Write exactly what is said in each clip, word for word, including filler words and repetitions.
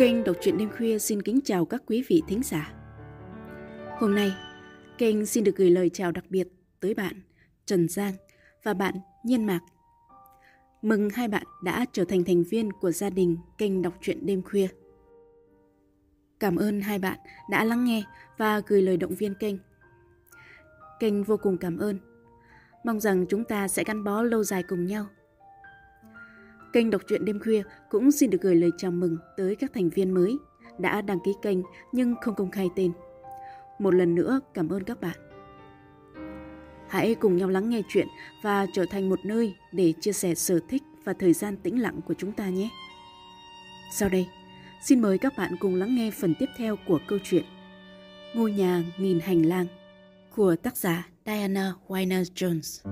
Kênh Đọc truyện đêm khuya xin kính chào các quý vị thính giả. Hôm nay, kênh xin được gửi lời chào đặc biệt tới bạn Trần Giang và bạn Nhiên Mạc. Mừng hai bạn đã trở thành thành viên của gia đình kênh Đọc truyện đêm khuya. Cảm ơn hai bạn đã lắng nghe và gửi lời động viên kênh. Kênh vô cùng cảm ơn. Mong rằng chúng ta sẽ gắn bó lâu dài cùng nhau. Kênh Đọc truyện đêm khuya cũng xin được gửi lời chào mừng tới các thành viên mới đã đăng ký kênh nhưng không công khai tên. Một lần nữa cảm ơn các bạn. Hãy cùng nhau lắng nghe chuyện và trở thành một nơi để chia sẻ sở thích và thời gian tĩnh lặng của chúng ta nhé. Sau đây, xin mời các bạn cùng lắng nghe phần tiếp theo của câu chuyện Ngôi nhà nghìn hành lang của tác giả Diana Wynne Jones.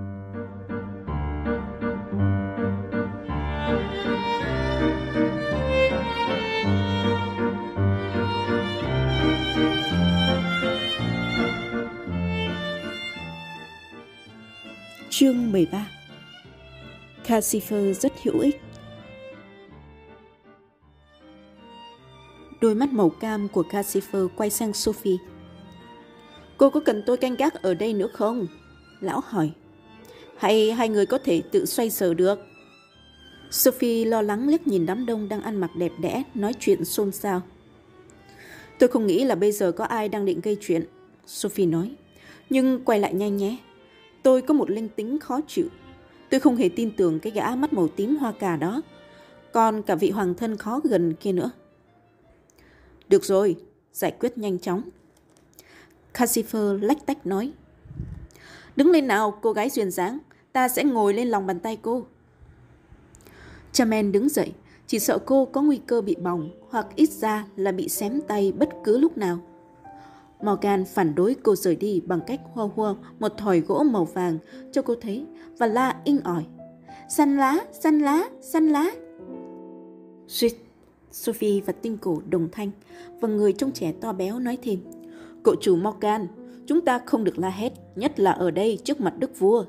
Chương mười ba. Calcifer rất hữu ích. Đôi mắt màu cam của Calcifer quay sang Sophie. Cô có cần tôi canh gác ở đây nữa không? Lão hỏi. Hay hai người có thể tự xoay sở được? Sophie lo lắng liếc nhìn đám đông đang ăn mặc đẹp đẽ, nói chuyện xôn xao. Tôi không nghĩ là bây giờ có ai đang định gây chuyện, Sophie nói. Nhưng quay lại nhanh nhé. Tôi có một linh tính khó chịu. Tôi không hề tin tưởng cái gã mắt màu tím hoa cà đó. Còn cả vị hoàng thân khó gần kia nữa. Được rồi, giải quyết nhanh chóng. Calcifer lách tách nói. Đứng lên nào, cô gái duyên dáng. Ta sẽ ngồi lên lòng bàn tay cô. Charmaine đứng dậy. Chỉ sợ cô có nguy cơ bị bỏng hoặc ít ra là bị xém tay bất cứ lúc nào. Morgan phản đối cô rời đi bằng cách hua hua một thỏi gỗ màu vàng cho cô thấy và la inh ỏi. Săn lá, săn lá, săn lá. Suýt, Sophie và Tinh Cổ đồng thanh và người trông trẻ to béo nói thêm. Cậu chủ Morgan, chúng ta không được la hét, nhất là ở đây trước mặt đức vua.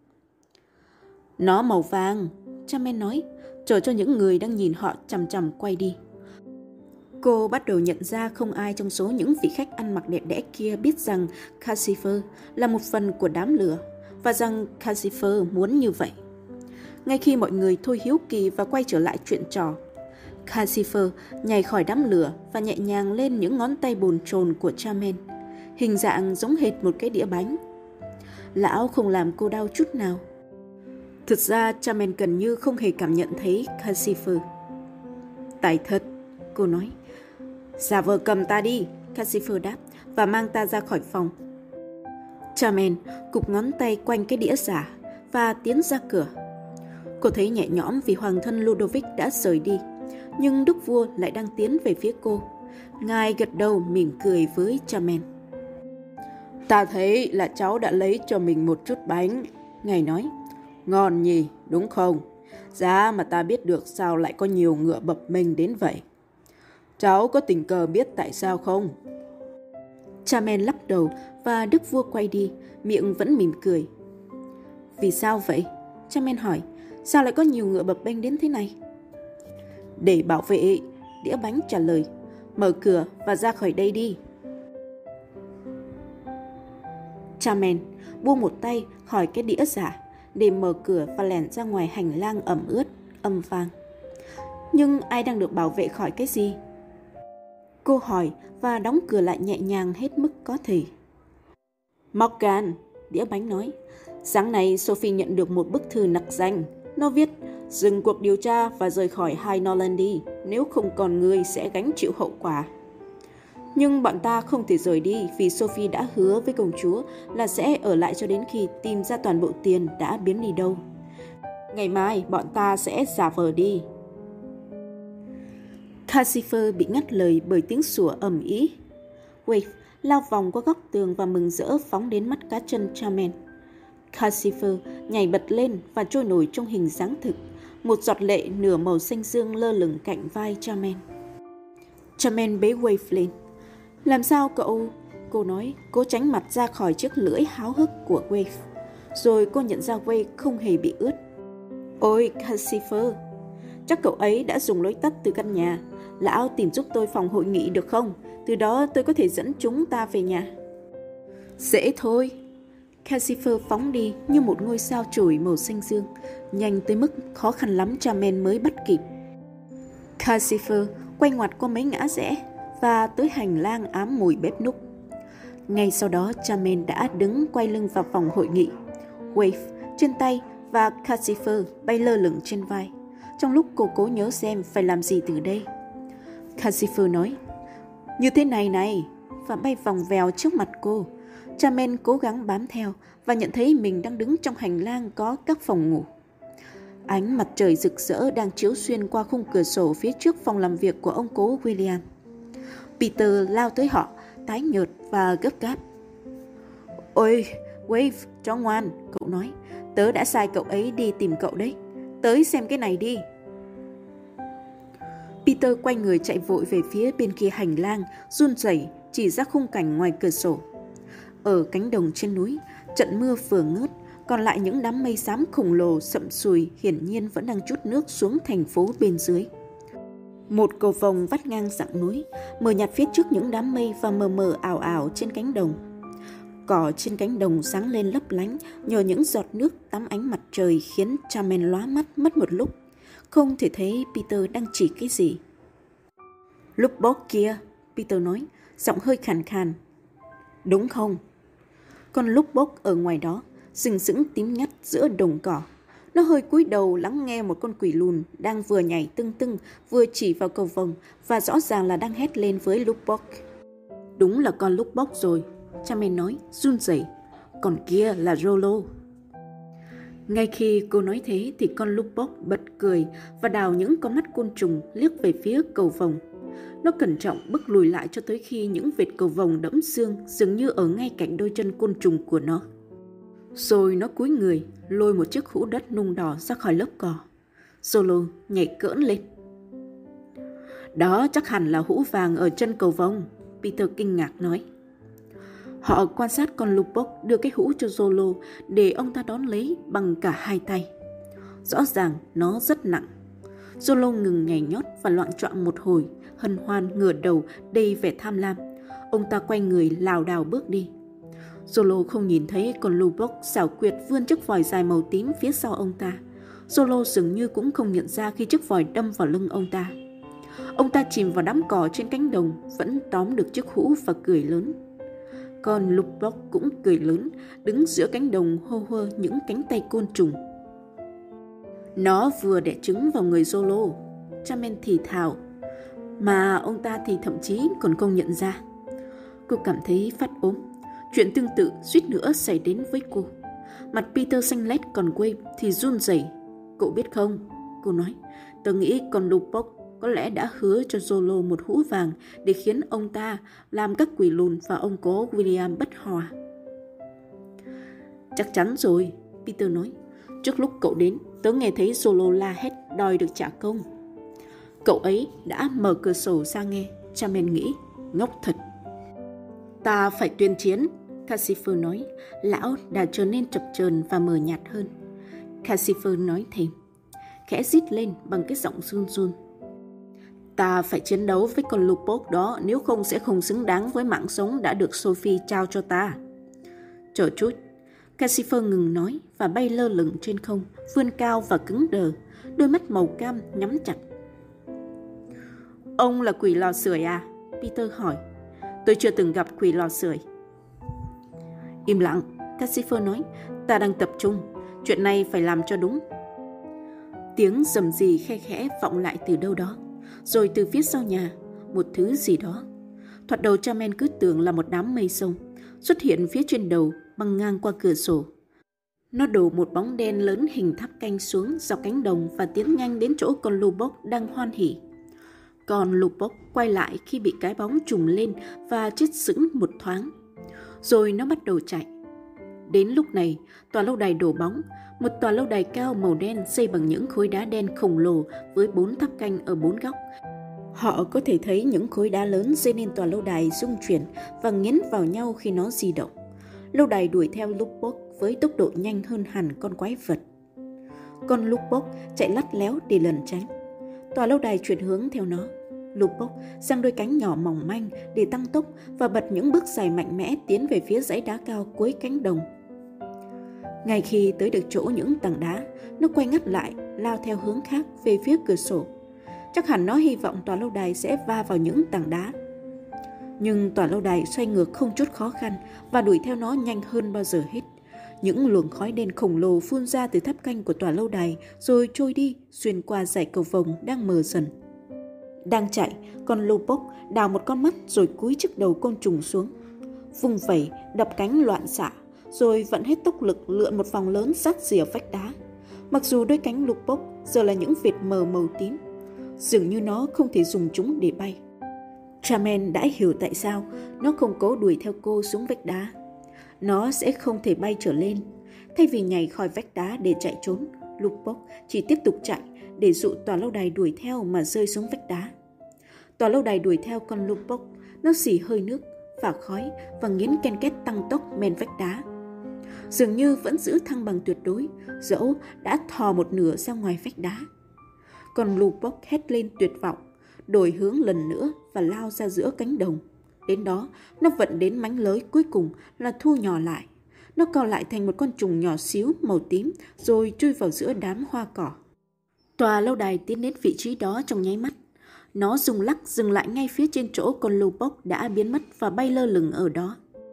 Nó màu vàng, Charmaine nói, chờ cho những người đang nhìn họ chằm chằm quay đi. Cô bắt đầu nhận ra không ai trong số những vị khách ăn mặc đẹp đẽ kia biết rằng Calcifer là một phần của đám lửa và rằng Calcifer muốn như vậy. Ngay khi mọi người thôi hiếu kỳ và quay trở lại chuyện trò, Calcifer nhảy khỏi đám lửa và nhẹ nhàng lên những ngón tay bồn chồn của Charmaine, hình dạng giống hệt một cái đĩa bánh. Lão không làm cô đau chút nào. Thực ra Charmaine gần như không hề cảm nhận thấy Calcifer. Tại thật, cô nói. Giả vờ cầm ta đi, Calcifer đáp, và mang ta ra khỏi phòng. Charmaine cụp ngón tay quanh cái đĩa giả và tiến ra cửa. Cô thấy nhẹ nhõm vì hoàng thân Ludovic đã rời đi, nhưng đức vua lại đang tiến về phía cô. Ngài gật đầu mỉm cười với Charmaine. Ta thấy là cháu đã lấy cho mình một chút bánh, Ngài nói. Ngon nhỉ, đúng không? Giá mà ta biết được sao lại có nhiều ngựa bập mênh đến vậy. Cháu có tình cờ biết tại sao không? Charmaine lắc đầu và đức vua quay đi, miệng vẫn mỉm cười. Vì sao vậy? Charmaine hỏi. Sao lại có nhiều ngựa bập bênh đến thế này? Để bảo vệ, đĩa bánh trả lời. Mở cửa và ra khỏi đây đi. Charmaine buông một tay khỏi cái đĩa giả để mở cửa và lẻn ra ngoài hành lang ẩm ướt, âm vang. Nhưng ai đang được bảo vệ khỏi cái gì? Cô hỏi và đóng cửa lại nhẹ nhàng hết mức có thể. Morgan, đĩa bánh nói. Sáng nay Sophie nhận được một bức thư nặc danh. Nó viết, dừng cuộc điều tra và rời khỏi High Normandy, nếu không còn người sẽ gánh chịu hậu quả. Nhưng bọn ta không thể rời đi vì Sophie đã hứa với công chúa là sẽ ở lại cho đến khi tìm ra toàn bộ tiền đã biến đi đâu. Ngày mai bọn ta sẽ giả vờ đi. Calcifer bị ngắt lời bởi tiếng sủa ầm ĩ. Wave lao vòng qua góc tường và mừng rỡ phóng đến mắt cá chân Charmaine. Calcifer nhảy bật lên và trôi nổi trong hình dáng thực, một giọt lệ nửa màu xanh dương lơ lửng cạnh vai Charmaine. Charmaine bế Wave lên. Làm sao cậu? Cô nói, cố tránh mặt ra khỏi chiếc lưỡi háo hức của Wave. Rồi cô nhận ra Wave không hề bị ướt. Ôi Calcifer, chắc cậu ấy đã dùng lối tắt từ căn nhà. Lão tìm giúp tôi phòng hội nghị được không? Từ đó tôi có thể dẫn chúng ta về nhà. Dễ thôi. Calcifer phóng đi như một ngôi sao chổi màu xanh dương, nhanh tới mức khó khăn lắm Charmaine mới bắt kịp. Calcifer quay ngoặt qua mấy ngã rẽ và tới hành lang ám mùi bếp núc. Ngay sau đó Charmaine đã đứng quay lưng vào phòng hội nghị, Wave trên tay và Calcifer bay lơ lửng trên vai, trong lúc cô cố nhớ xem phải làm gì từ đây. Calcifer nói, như thế này này, và bay vòng vèo trước mặt cô. Charmaine cố gắng bám theo và nhận thấy mình đang đứng trong hành lang có các phòng ngủ. Ánh mặt trời rực rỡ đang chiếu xuyên qua khung cửa sổ phía trước phòng làm việc của ông cố William. Peter lao tới họ, tái nhợt và gấp gáp. Ôi, Wave, chó ngoan, cậu nói. Tớ đã sai cậu ấy đi tìm cậu đấy. Tới xem cái này đi. Peter quay người chạy vội về phía bên kia hành lang, run rẩy chỉ ra khung cảnh ngoài cửa sổ. Ở cánh đồng trên núi, trận mưa vừa ngớt, còn lại những đám mây xám khổng lồ sậm sùi hiển nhiên vẫn đang trút nước xuống thành phố bên dưới. Một cầu vồng vắt ngang dặng núi, mờ nhạt phía trước những đám mây và mờ mờ ảo ảo trên cánh đồng. Cỏ trên cánh đồng sáng lên lấp lánh nhờ những giọt nước tắm ánh mặt trời khiến Charmaine lóa mắt mất một lúc, không thể thấy Peter đang chỉ cái gì. Lúc bốc kia, Peter nói, giọng hơi khàn khàn. Đúng không? Con lúc bốc ở ngoài đó, sừng sững tím ngắt giữa đồng cỏ. Nó hơi cúi đầu lắng nghe một con quỷ lùn đang vừa nhảy tưng tưng, vừa chỉ vào cầu vồng và rõ ràng là đang hét lên với lúc bốc. Đúng là con lúc bốc rồi, Charmaine nói, run rẩy. Còn kia là Rollo. Ngay khi cô nói thế thì con lúc bốc bật cười và đào những con mắt côn trùng liếc về phía cầu vồng. Nó cẩn trọng bước lùi lại cho tới khi những vệt cầu vồng đẫm xương dường như ở ngay cạnh đôi chân côn trùng của nó. Rồi nó cúi người, lôi một chiếc hũ đất nung đỏ ra khỏi lớp cỏ. Solo nhảy cỡn lên. Đó chắc hẳn là hũ vàng ở chân cầu vồng, Peter kinh ngạc nói. Họ quan sát con Lupok đưa cái hũ cho Zolo để ông ta đón lấy bằng cả hai tay. Rõ ràng nó rất nặng. Zolo ngừng nhảy nhót và loạng choạng một hồi, hân hoan ngửa đầu đầy vẻ tham lam. Ông ta quay người lảo đảo bước đi. Zolo không nhìn thấy con Lupok xảo quyệt vươn chiếc vòi dài màu tím phía sau ông ta. Zolo dường như cũng không nhận ra khi chiếc vòi đâm vào lưng ông ta. Ông ta chìm vào đám cỏ trên cánh đồng, vẫn tóm được chiếc hũ và cười lớn. Con Lupok cũng cười lớn, đứng giữa cánh đồng hô hơ những cánh tay côn trùng. Nó vừa đẻ trứng vào người Zolo, Charmaine thì thào, mà ông ta thì thậm chí còn không nhận ra. Cô cảm thấy phát ốm. Chuyện tương tự suýt nữa xảy đến với cô. Mặt Peter xanh lét, còn Wave thì run rẩy. Cậu biết không, cô nói, tôi nghĩ con Lupok có lẽ đã hứa cho Zolo một hũ vàng để khiến ông ta làm các quỷ lùn và ông cố William bất hòa. Chắc chắn rồi, Peter nói. Trước lúc cậu đến, tớ nghe thấy Zolo la hét đòi được trả công. Cậu ấy đã mở cửa sổ ra nghe, Charmaine nghĩ, ngốc thật. Ta phải tuyên chiến, Calcifer nói. Lão đã trở nên chập chờn và mờ nhạt hơn. Calcifer nói thêm, khẽ rít lên bằng cái giọng run run. Ta phải chiến đấu với con Lupok đó, nếu không sẽ không xứng đáng với mạng sống đã được Sophie trao cho ta. Chờ chút, Calcifer ngừng nói và bay lơ lửng trên không, vươn cao và cứng đờ, đôi mắt màu cam nhắm chặt. Ông là quỷ lò sưởi à? Peter hỏi. Tôi chưa từng gặp quỷ lò sưởi. Im lặng, Calcifer nói. Ta đang tập trung. Chuyện này phải làm cho đúng. Tiếng rầm rì khe khẽ vọng lại từ đâu đó. Rồi từ phía sau nhà, một thứ gì đó. Thoạt đầu Charmaine cứ tưởng là một đám mây sông xuất hiện phía trên đầu băng ngang qua cửa sổ. Nó đổ một bóng đen lớn hình tháp canh xuống dọc cánh đồng và tiến nhanh đến chỗ con Lupok đang hoan hỉ. Con Lupok quay lại khi bị cái bóng trùm lên và chết sững một thoáng. Rồi nó bắt đầu chạy. Đến lúc này, tòa lâu đài đổ bóng, một tòa lâu đài cao màu đen xây bằng những khối đá đen khổng lồ với bốn tháp canh ở bốn góc. Họ có thể thấy những khối đá lớn xây nên tòa lâu đài rung chuyển và nghiến vào nhau khi nó di động. Lâu đài đuổi theo Lupok với tốc độ nhanh hơn hẳn con quái vật. Con Lupok chạy lắt léo để lẩn tránh. Tòa lâu đài chuyển hướng theo nó. Lupok giang đôi cánh nhỏ mỏng manh để tăng tốc và bật những bước dài mạnh mẽ tiến về phía dãy đá cao cuối cánh đồng. Ngay khi tới được chỗ những tảng đá, nó quay ngắt lại, lao theo hướng khác về phía cửa sổ. Chắc hẳn nó hy vọng tòa lâu đài sẽ va vào những tảng đá. Nhưng tòa lâu đài xoay ngược không chút khó khăn và đuổi theo nó nhanh hơn bao giờ hết. Những luồng khói đen khổng lồ phun ra từ tháp canh của tòa lâu đài rồi trôi đi xuyên qua dải cầu vồng đang mờ dần. Đang chạy, con Lupok đào một con mắt rồi cúi trước đầu côn trùng xuống. Vung vẩy, đập cánh loạn xạ, rồi vận hết tốc lực lượn một vòng lớn sát rìa vách đá. Mặc dù đôi cánh Lupok giờ là những vệt mờ màu tím, dường như nó không thể dùng chúng để bay. Charmaine đã hiểu tại sao nó không cố đuổi theo cô xuống vách đá. Nó sẽ không thể bay trở lên. Thay vì nhảy khỏi vách đá để chạy trốn, Lupok chỉ tiếp tục chạy để dụ tòa lâu đài đuổi theo mà rơi xuống vách đá. Tòa lâu đài đuổi theo con Lupok, nó xì hơi nước, phả khói và nghiến ken két tăng tốc men vách đá. Dường như vẫn giữ thăng bằng tuyệt đối, dẫu đã thò một nửa ra ngoài vách đá. Con Lupok hét lên tuyệt vọng, đổi hướng lần nữa và lao ra giữa cánh đồng. Đến đó, nó vận đến mánh lới cuối cùng là thu nhỏ lại. Nó co lại thành một con trùng nhỏ xíu màu tím rồi chui vào giữa đám hoa cỏ. Tòa lâu đài tiến đến vị trí đó trong nháy mắt. Nó rung lắc dừng lại ngay phía trên chỗ con Lupok đã biến mất và bay lơ lửng ở đó.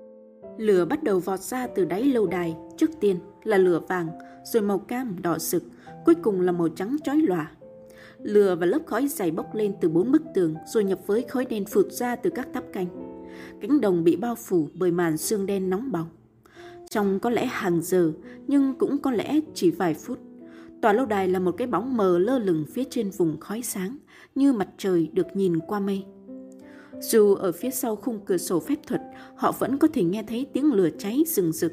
Lửa bắt đầu vọt ra từ đáy lâu đài, trước tiên là lửa vàng, rồi màu cam đỏ sực, cuối cùng là màu trắng chói lòa. Lửa và lớp khói dày bốc lên từ bốn bức tường rồi nhập với khói đen phụt ra từ các tháp canh. Cánh đồng bị bao phủ bởi màn sương đen nóng bỏng. Trong có lẽ hàng giờ, nhưng cũng có lẽ chỉ vài phút, tòa lâu đài là một cái bóng mờ lơ lửng phía trên vùng khói sáng, như mặt trời được nhìn qua mây. Dù ở phía sau khung cửa sổ phép thuật, họ vẫn có thể nghe thấy tiếng lửa cháy rừng rực.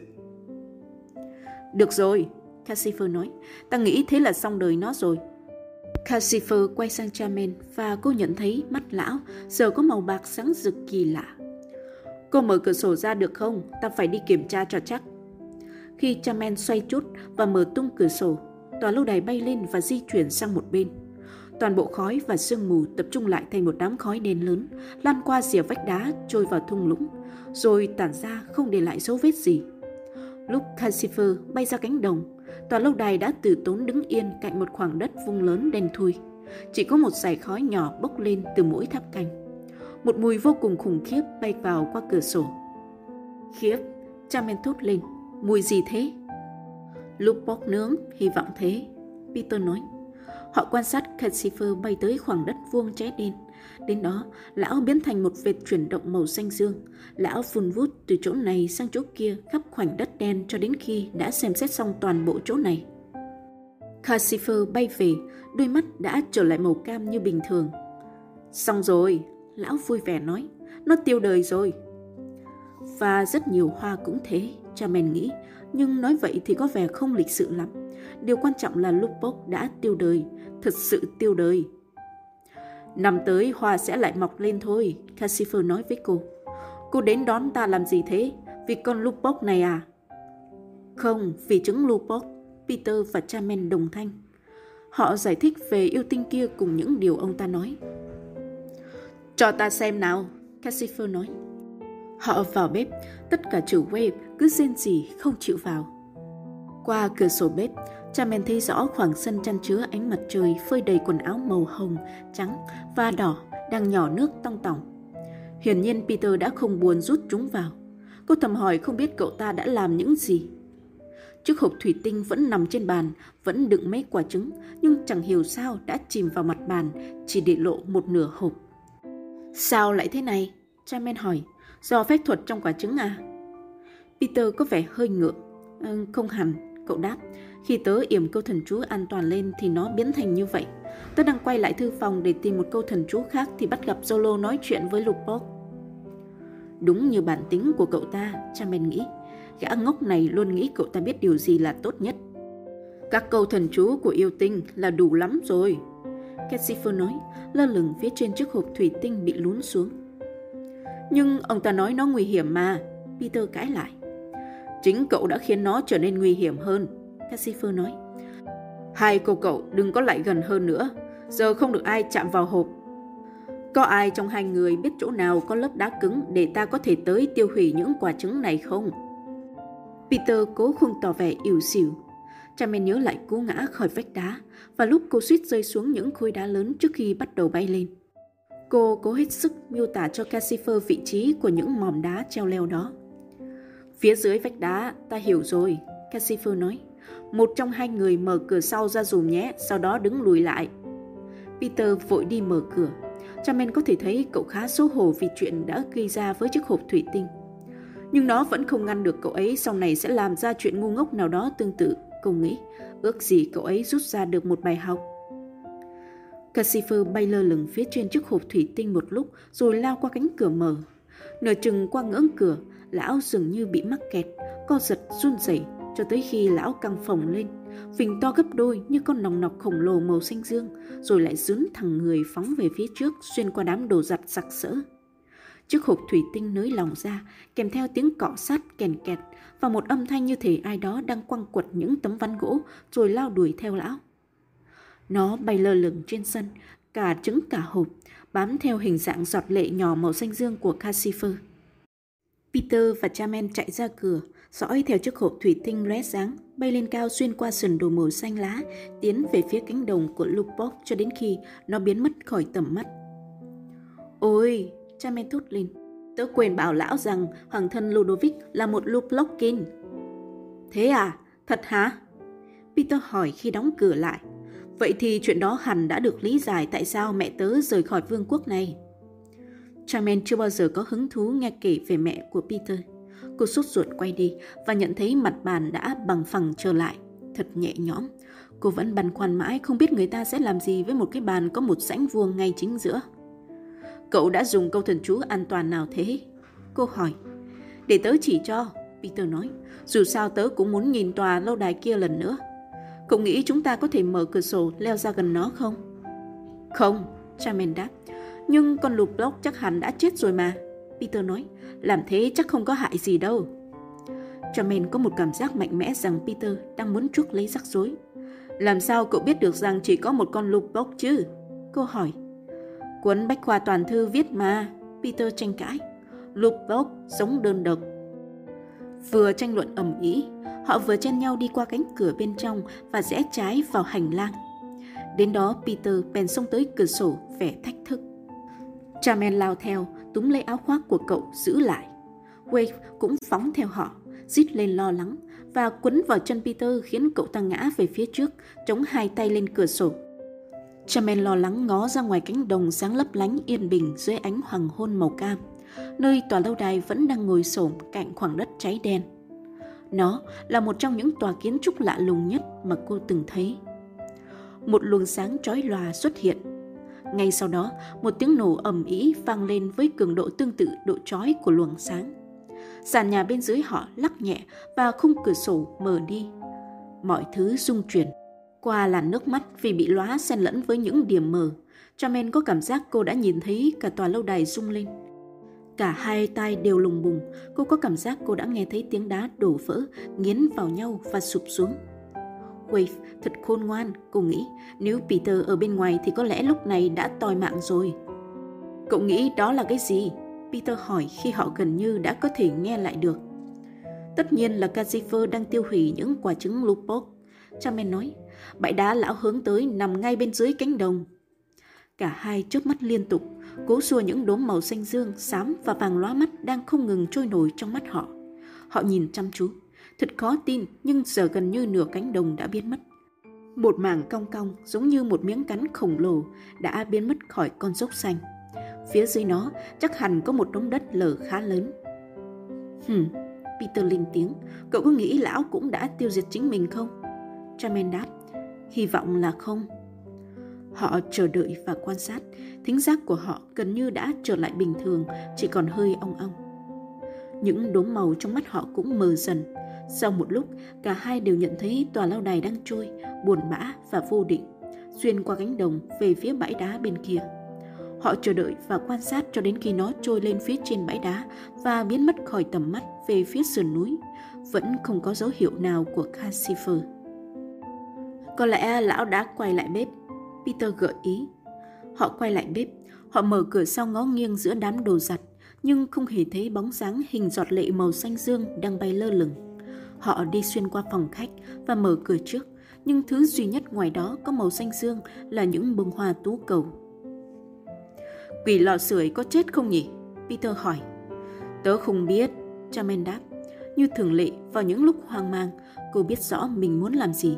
Được rồi, Calcifer nói, ta nghĩ thế là xong đời nó rồi. Calcifer quay sang Charmaine và cô nhận thấy mắt lão giờ có màu bạc sáng rực kỳ lạ. Cô mở cửa sổ ra được không? Ta phải đi kiểm tra cho chắc. Khi Charmaine xoay chút và mở tung cửa sổ, tòa lâu đài bay lên và di chuyển sang một bên. Toàn bộ khói và sương mù tập trung lại thành một đám khói đen lớn, lan qua rìa vách đá trôi vào thung lũng, rồi tản ra không để lại dấu vết gì. Lúc Calcifer bay ra cánh đồng, tòa lâu đài đã từ tốn đứng yên cạnh một khoảng đất vuông lớn đen thui. Chỉ có một dải khói nhỏ bốc lên từ mỗi tháp canh. Một mùi vô cùng khủng khiếp bay vào qua cửa sổ. Khiếp, Charmaine thốt lên. Mùi gì thế? Lupok nướng, hy vọng thế, Peter nói. Họ quan sát Calcifer bay tới khoảng đất vuông cháy đen. Đến đó, lão biến thành một vệt chuyển động màu xanh dương. Lão vun vút từ chỗ này sang chỗ kia khắp khoảnh đất đen cho đến khi đã xem xét xong toàn bộ chỗ này. Calcifer bay về, đôi mắt đã trở lại màu cam như bình thường. Xong rồi, lão vui vẻ nói, nó tiêu đời rồi. Và rất nhiều hoa cũng thế, Charmaine nghĩ, nhưng nói vậy thì có vẻ không lịch sự lắm. Điều quan trọng là Lupok đã tiêu đời, thật sự tiêu đời. Năm tới hoa sẽ lại mọc lên thôi, Calcifer nói với cô. Cô đến đón ta làm gì thế? Vì con Lupok này à? Không, vì trứng Lupok, Peter và Charmaine đồng thanh. Họ giải thích về yêu tinh kia cùng những điều ông ta nói. Cho ta xem nào, Calcifer nói. Họ vào bếp, tất cả trừ Wave cứ rên rỉ không chịu vào. Qua cửa sổ bếp, Charmaine thấy rõ khoảng sân chăn chứa ánh mặt trời phơi đầy quần áo màu hồng, trắng và đỏ đang nhỏ nước tong tỏng. Hiển nhiên Peter đã không buồn rút chúng vào. Cô thầm hỏi không biết cậu ta đã làm những gì. Chiếc hộp thủy tinh vẫn nằm trên bàn, vẫn đựng mấy quả trứng, nhưng chẳng hiểu sao đã chìm vào mặt bàn, chỉ để lộ một nửa hộp. Sao lại thế này? Charmaine hỏi. Do phép thuật trong quả trứng à? Peter có vẻ hơi ngượng. Ừ, không hẳn, cậu đáp. Khi tớ yểm câu thần chú an toàn lên thì nó biến thành như vậy. Tớ đang quay lại thư phòng để tìm một câu thần chú khác thì bắt gặp Zolo nói chuyện với Lupok. Đúng như bản tính của cậu ta, Charmaine nghĩ. Gã ngốc này luôn nghĩ cậu ta biết điều gì là tốt nhất. Các câu thần chú của yêu tinh là đủ lắm rồi, Calcifer nói, lơ lửng phía trên chiếc hộp thủy tinh bị lún xuống. Nhưng ông ta nói nó nguy hiểm mà, Peter cãi lại. Chính cậu đã khiến nó trở nên nguy hiểm hơn, Calcifer nói. Hai cô cậu đừng có lại gần hơn nữa, giờ không được ai chạm vào hộp. Có ai trong hai người biết chỗ nào có lớp đá cứng để ta có thể tới tiêu hủy những quả trứng này không? Peter cố không tỏ vẻ ỉu xìu. Charmaine nhớ lại cú ngã khỏi vách đá và lúc cô suýt rơi xuống những khối đá lớn trước khi bắt đầu bay lên. Cô cố hết sức miêu tả cho Calcifer vị trí của những mỏm đá treo leo đó. Phía dưới vách đá, ta hiểu rồi, Calcifer nói. Một trong hai người mở cửa sau ra dùm nhé, sau đó đứng lùi lại. Peter vội đi mở cửa. Charmaine có thể thấy cậu khá xấu hổ vì chuyện đã gây ra với chiếc hộp thủy tinh. Nhưng nó vẫn không ngăn được cậu ấy sau này sẽ làm ra chuyện ngu ngốc nào đó tương tự, cô nghĩ. Ước gì cậu ấy rút ra được một bài học. Calcifer bay lơ lửng phía trên chiếc hộp thủy tinh một lúc rồi lao qua cánh cửa mở. Nửa chừng qua ngưỡng cửa, lão dường như bị mắc kẹt, co giật run rẩy cho tới khi lão căng phồng lên, phình to gấp đôi như con nòng nọc khổng lồ màu xanh dương, rồi lại dướn thẳng người phóng về phía trước xuyên qua đám đồ giặt sặc sỡ. Chiếc hộp thủy tinh nới lỏng ra, kèm theo tiếng cọ sát kèn kẹt và một âm thanh như thể ai đó đang quăng quật những tấm ván gỗ rồi lao đuổi theo lão. Nó bay lơ lửng trên sân, cả trứng cả hộp, bám theo hình dạng giọt lệ nhỏ màu xanh dương của Calcifer. Peter và Charmaine chạy ra cửa, dõi theo chiếc hộp thủy tinh lóe sáng, bay lên cao xuyên qua sườn đồi màu xanh lá, tiến về phía cánh đồng của Lupok cho đến khi nó biến mất khỏi tầm mắt. Ôi, Charmaine thốt lên, tớ quên bảo lão rằng hoàng thân Ludovic là một Luplokin. Thế à? Thật hả? Peter hỏi khi đóng cửa lại. Vậy thì chuyện đó hẳn đã được lý giải tại sao mẹ tớ rời khỏi vương quốc này. Charmaine chưa bao giờ có hứng thú nghe kể về mẹ của Peter. Cô sốt ruột quay đi và nhận thấy mặt bàn đã bằng phẳng trở lại, thật nhẹ nhõm. Cô vẫn băn khoăn mãi không biết người ta sẽ làm gì với một cái bàn có một rãnh vuông ngay chính giữa. Cậu đã dùng câu thần chú an toàn nào thế? Cô hỏi. Để tớ chỉ cho, Peter nói. Dù sao tớ cũng muốn nhìn tòa lâu đài kia lần nữa. Cậu nghĩ chúng ta có thể mở cửa sổ leo ra gần nó không? Không, Charmaine đáp. Nhưng con Luplock chắc hẳn đã chết rồi mà, Peter nói. Làm thế chắc không có hại gì đâu. Charmaine có một cảm giác mạnh mẽ rằng Peter đang muốn chuốc lấy rắc rối. Làm sao cậu biết được rằng chỉ có một con Luplock chứ? Cô hỏi. Cuốn bách khoa toàn thư viết mà, Peter tranh cãi. Luplock sống đơn độc. Vừa tranh luận ầm ĩ, họ vừa chen nhau đi qua cánh cửa bên trong và rẽ trái vào hành lang. Đến đó Peter bèn xông tới cửa sổ vẻ thách thức. Charmaine lao theo, túm lấy áo khoác của cậu giữ lại. Wave cũng phóng theo họ, rít lên lo lắng và quấn vào chân Peter khiến cậu ta ngã về phía trước, chống hai tay lên cửa sổ. Charmaine lo lắng ngó ra ngoài cánh đồng sáng lấp lánh yên bình dưới ánh hoàng hôn màu cam, nơi tòa lâu đài vẫn đang ngồi xổm cạnh khoảng đất cháy đen. Nó là một trong những tòa kiến trúc lạ lùng nhất mà cô từng thấy. Một luồng sáng chói lòa xuất hiện. Ngay sau đó, một tiếng nổ ầm ĩ vang lên với cường độ tương tự độ chói của luồng sáng. Sàn nhà bên dưới họ lắc nhẹ và khung cửa sổ mở đi. Mọi thứ rung chuyển. Qua làn nước mắt vì bị lóa xen lẫn với những điểm mờ, Charmaine có cảm giác cô đã nhìn thấy cả tòa lâu đài rung lên. Cả hai tai đều lùng bùng, cô có cảm giác cô đã nghe thấy tiếng đá đổ vỡ, nghiến vào nhau và sụp xuống. Wave thật khôn ngoan, cô nghĩ, nếu Peter ở bên ngoài thì có lẽ lúc này đã toi mạng rồi. Cậu nghĩ đó là cái gì? Peter hỏi khi họ gần như đã có thể nghe lại được. Tất nhiên là Calcifer đang tiêu hủy những quả trứng Lupok, Charmaine nói. Bãi đá lão hướng tới nằm ngay bên dưới cánh đồng. Cả hai chớp mắt liên tục, cố xua những đốm màu xanh dương, xám và vàng lóa mắt đang không ngừng trôi nổi trong mắt họ. Họ nhìn chăm chú. Thật khó tin, nhưng giờ gần như nửa cánh đồng đã biến mất. Một mảng cong cong giống như một miếng cắn khổng lồ đã biến mất khỏi con dốc xanh. Phía dưới nó chắc hẳn có một đống đất lở khá lớn. Hừm, Peter lên tiếng. Cậu có nghĩ lão cũng đã tiêu diệt chính mình không? Charmaine đáp. Hy vọng là không. Họ chờ đợi và quan sát. Thính giác của họ gần như đã trở lại bình thường, chỉ còn hơi ong ong. Những đốm màu trong mắt họ cũng mờ dần. Sau một lúc, cả hai đều nhận thấy tòa lâu đài đang trôi, buồn bã và vô định, xuyên qua cánh đồng về phía bãi đá bên kia. Họ chờ đợi và quan sát cho đến khi nó trôi lên phía trên bãi đá và biến mất khỏi tầm mắt về phía sườn núi. Vẫn không có dấu hiệu nào của Calcifer. Có lẽ lão đã quay lại bếp, Peter gợi ý. Họ quay lại bếp. Họ mở cửa sau ngó nghiêng giữa đám đồ giặt, nhưng không hề thấy bóng dáng hình giọt lệ màu xanh dương đang bay lơ lửng. Họ đi xuyên qua phòng khách và mở cửa trước, nhưng thứ duy nhất ngoài đó có màu xanh dương là những bông hoa tú cầu. Quỷ lò sưởi có chết không nhỉ? Peter hỏi. Tớ không biết, Charmaine đáp. Như thường lệ, vào những lúc hoang mang, cô biết rõ mình muốn làm gì.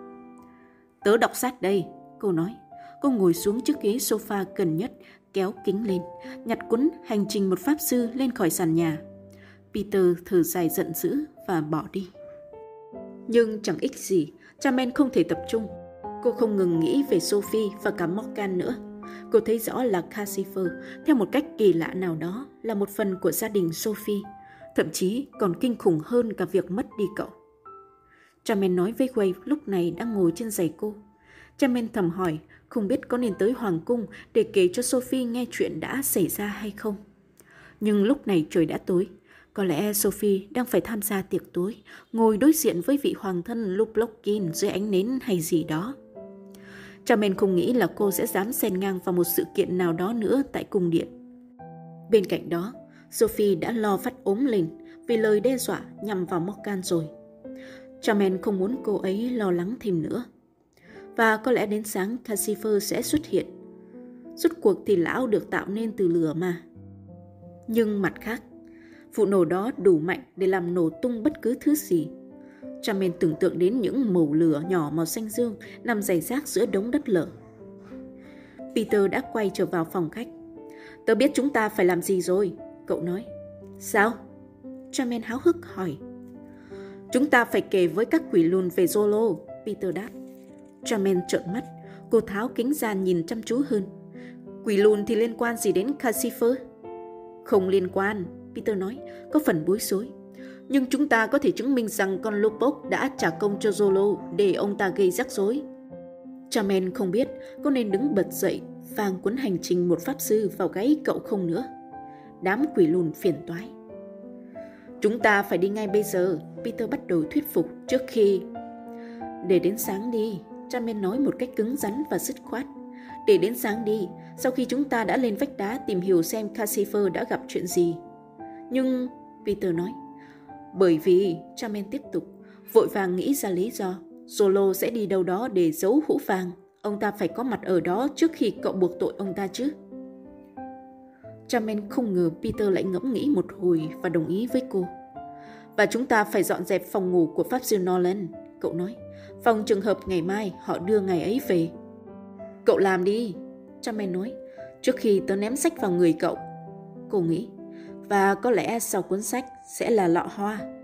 Tớ đọc sách đây, cô nói. Cô ngồi xuống chiếc ghế sofa gần nhất, kéo kính lên, nhặt cuốn Hành trình một pháp sư lên khỏi sàn nhà. Peter thở dài giận dữ và bỏ đi. Nhưng chẳng ích gì, Charmaine không thể tập trung. Cô không ngừng nghĩ về Sophie và cả Morgan nữa. Cô thấy rõ là Calcifer, theo một cách kỳ lạ nào đó, là một phần của gia đình Sophie, thậm chí còn kinh khủng hơn cả việc mất đi cậu. Charmaine nói với Wade lúc này đang ngồi trên giày cô. Charmaine thầm hỏi không biết có nên tới Hoàng cung để kể cho Sophie nghe chuyện đã xảy ra hay không. Nhưng lúc này trời đã tối. Có lẽ Sophie đang phải tham gia tiệc tối, ngồi đối diện với vị hoàng thân Luplokin dưới ánh nến hay gì đó. Charmaine không nghĩ là cô sẽ dám xen ngang vào một sự kiện nào đó nữa tại cung điện. Bên cạnh đó, Sophie đã lo phát ốm lên vì lời đe dọa nhằm vào Morgan rồi. Charmaine không muốn cô ấy lo lắng thêm nữa. Và có lẽ đến sáng Calcifer sẽ xuất hiện. Rốt cuộc thì lão được tạo nên từ lửa mà. Nhưng mặt khác, vụ nổ đó đủ mạnh để làm nổ tung bất cứ thứ gì. Charmaine tưởng tượng đến những mẩu lửa nhỏ màu xanh dương nằm rải rác giữa đống đất lở. Peter đã quay trở vào phòng khách. Tớ biết chúng ta phải làm gì rồi, cậu nói. Sao? Charmaine háo hức hỏi. Chúng ta phải kể với các quỷ lùn về Zolo, Peter đáp. Charmaine trợn mắt, cô tháo kính ra nhìn chăm chú hơn. Quỷ lùn thì liên quan gì đến Calcifer? Không liên quan, Peter nói, có phần bối rối. Nhưng chúng ta có thể chứng minh rằng con Lupok đã trả công cho Zolo để ông ta gây rắc rối. Charmaine không biết có nên đứng bật dậy phang cuốn Hành trình một pháp sư vào gáy cậu không nữa. Đám quỷ lùn phiền toái. Chúng ta phải đi ngay bây giờ, Peter bắt đầu thuyết phục trước khi... Để đến sáng đi, Charmaine nói một cách cứng rắn và dứt khoát. Để đến sáng đi, sau khi chúng ta đã lên vách đá tìm hiểu xem Calcifer đã gặp chuyện gì. Nhưng, Peter nói, bởi vì, Charmaine tiếp tục, vội vàng nghĩ ra lý do. Zolo sẽ đi đâu đó để giấu hũ vàng. Ông ta phải có mặt ở đó trước khi cậu buộc tội ông ta chứ. Charmaine không ngờ Peter lại ngẫm nghĩ một hồi và đồng ý với cô. Và chúng ta phải dọn dẹp phòng ngủ của pháp sư Nolan, cậu nói. Phòng trường hợp ngày mai họ đưa ngày ấy về. Cậu làm đi, Charmaine nói, trước khi tớ ném sách vào người cậu. Cô nghĩ, và có lẽ sau cuốn sách sẽ là lọ hoa.